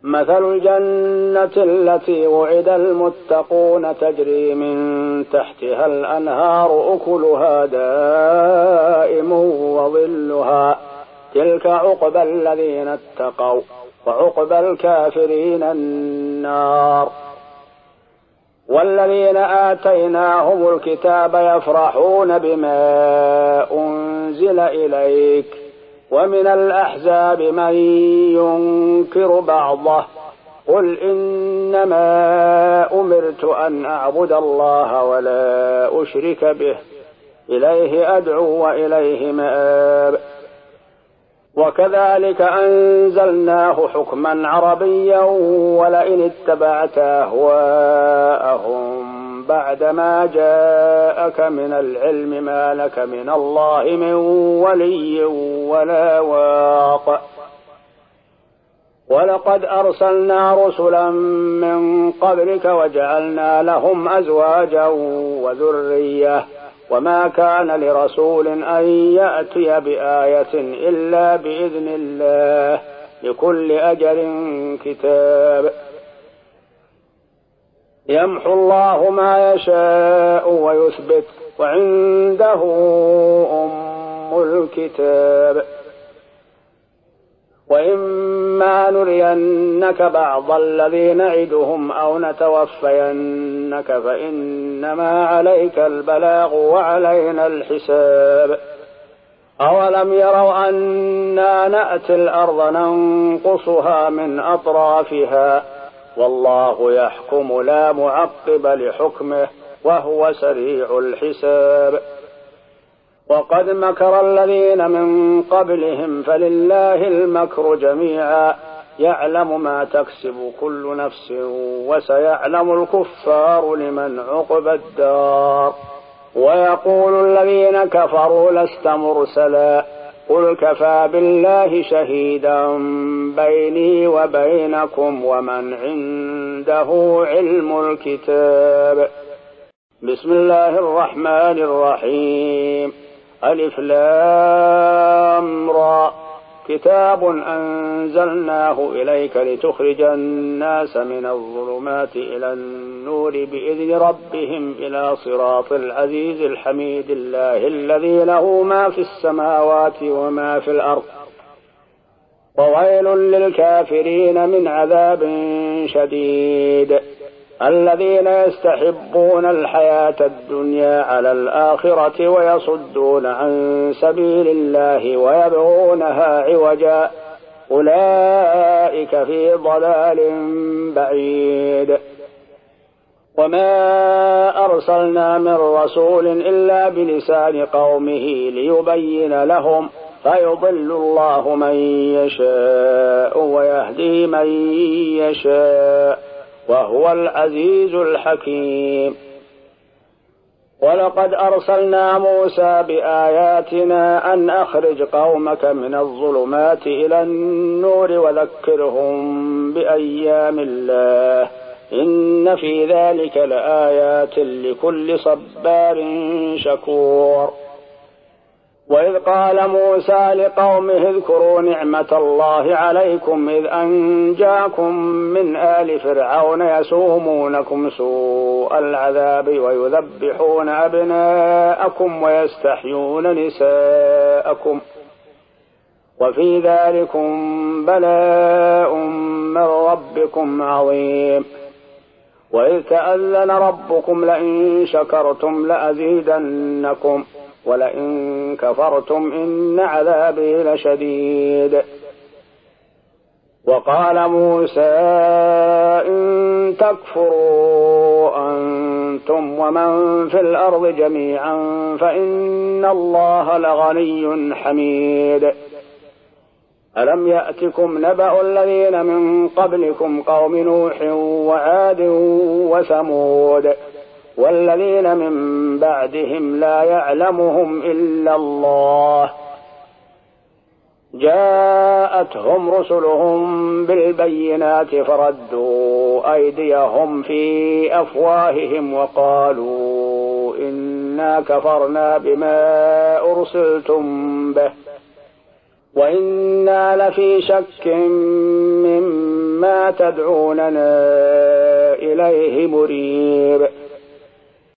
مثل الجنة التي وعد المتقون تجري من تحتها الأنهار أكلها دائم وظلها تلك عقبى الذين اتقوا وعقبى الكافرين النار. والذين آتيناهم الكتاب يفرحون بما أنزل إليك ومن الأحزاب من ينكر بعضه قل إنما أمرت أن أعبد الله ولا أشرك به إليه أدعو وإليه مآب. وكذلك أنزلناه حكما عربيا ولئن اتبعت أهواءهم بعدما جاءك من العلم ما لك من الله من ولي ولا واق. ولقد أرسلنا رسلا من قبلك وجعلنا لهم أزواجا وذرية وما كان لرسول أن يأتي بآية إلا بإذن الله لكل أجل كتاب. يمحو الله ما يشاء ويثبت وعنده أم الكتاب. وإما نرينك بعض الذي نعدهم أو نتوفينك فإنما عليك البلاغ وعلينا الحساب. أولم يروا أنا نأتي الأرض ننقصها من أطرافها والله يحكم لا معقب لحكمه وهو سريع الحساب. وقد مكر الذين من قبلهم فلله المكر جميعا يعلم ما تكسب كل نفس وسيعلم الكفار لمن عقبى الدار. ويقول الذين كفروا لست مرسلا قل كفى بالله شهيدا بيني وبينكم ومن عنده علم الكتاب. بسم الله الرحمن الرحيم. ألف لام را كتاب أنزلناه إليك لتخرج الناس من الظلمات إلى النور بإذن ربهم إلى صراط العزيز الحميد الله الذي له ما في السماوات وما في الأرض وويل للكافرين من عذاب شديد. الذين يستحبون الحياة الدنيا على الآخرة ويصدون عن سبيل الله ويبغونها عوجا أولئك في ضلال بعيد. وما أرسلنا من رسول إلا بلسان قومه ليبين لهم فيضل الله من يشاء ويهدي من يشاء وهو العزيز الحكيم. ولقد أرسلنا موسى بآياتنا أن أخرج قومك من الظلمات إلى النور وذكرهم بأيام الله إن في ذلك لآيات لكل صبار شكور. وإذ قال موسى لقومه اذكروا نعمة الله عليكم إذ أنجاكم من آل فرعون يسومونكم سوء العذاب ويذبحون أبناءكم ويستحيون نساءكم وفي ذلكم بلاء من ربكم عظيم. وإذ تأذن ربكم لئن شكرتم لأزيدنكم ولئن كفرتم إن عذابي لشديد. وقال موسى إن تكفروا أنتم ومن في الأرض جميعا فإن الله لغني حميد. ألم يأتكم نبأ الذين من قبلكم قوم نوح وعاد وثمود والذين من بعدهم لا يعلمهم إلا الله جاءتهم رسلهم بالبينات فردوا أيديهم في أفواههم وقالوا إنا كفرنا بما أرسلتم به وإنا لفي شك مما ما تدعوننا إليه مريب